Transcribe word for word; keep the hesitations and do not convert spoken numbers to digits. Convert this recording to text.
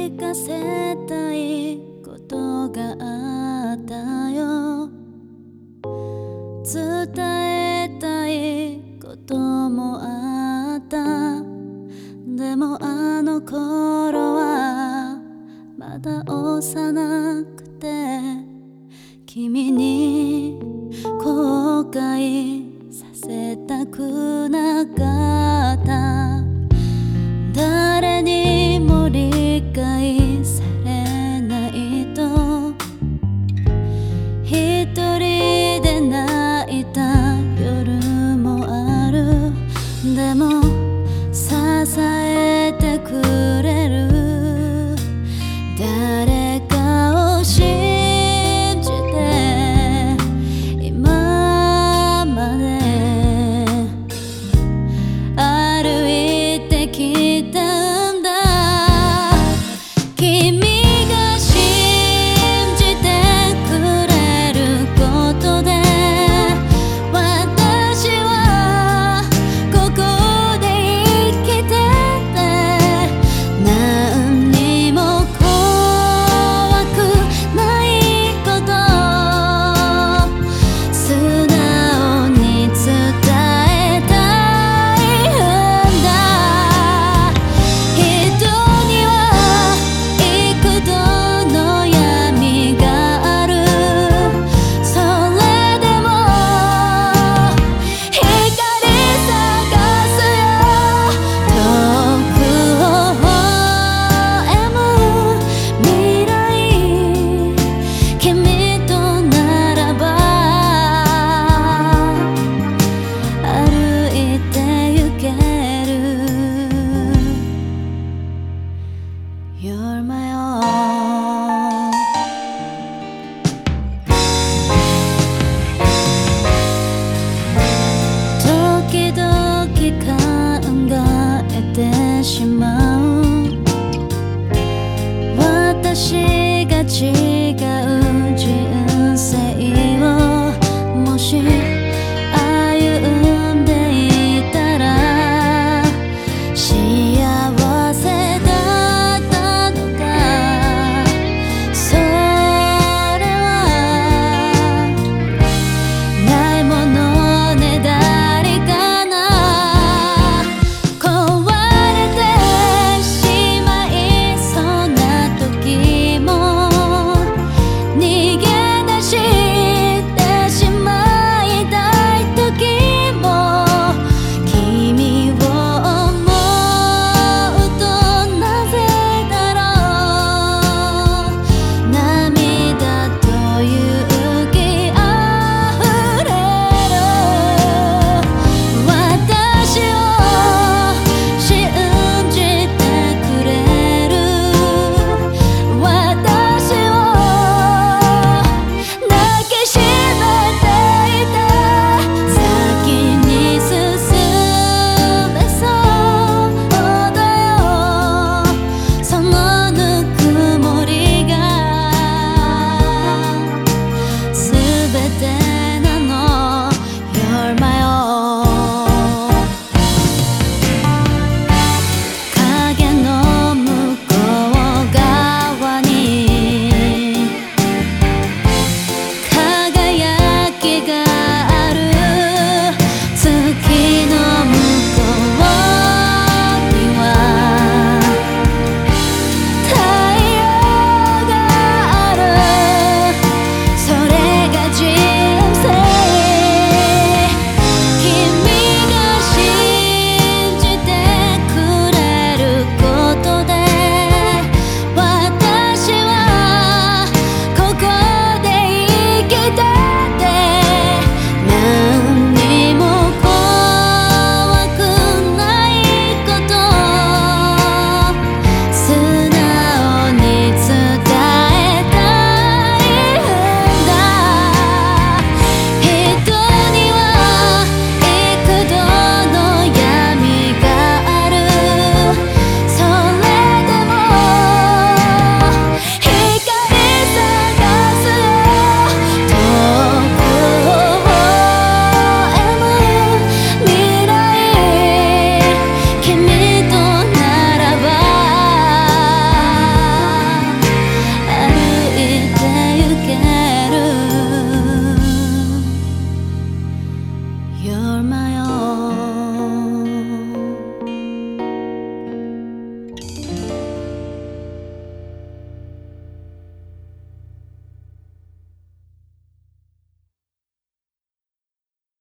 聞かせたいことがあったよ。伝えたいこともあった。でもあの頃はまだ幼くて、君に後悔させたくなかった。誰にも理解されないと一人で泣いた夜もある。でも支えてくれる誰かを信じて今まで歩いてきたんだ。君が信じてくれることで私はここで生きてて、何にも怖くないこと素直に伝えたいんだ。人には幾度の闇がある。それでも光探すよ。遠く微笑む未来、君とならば歩いてゆける。 You're my all。 時々考えてしまう。私が小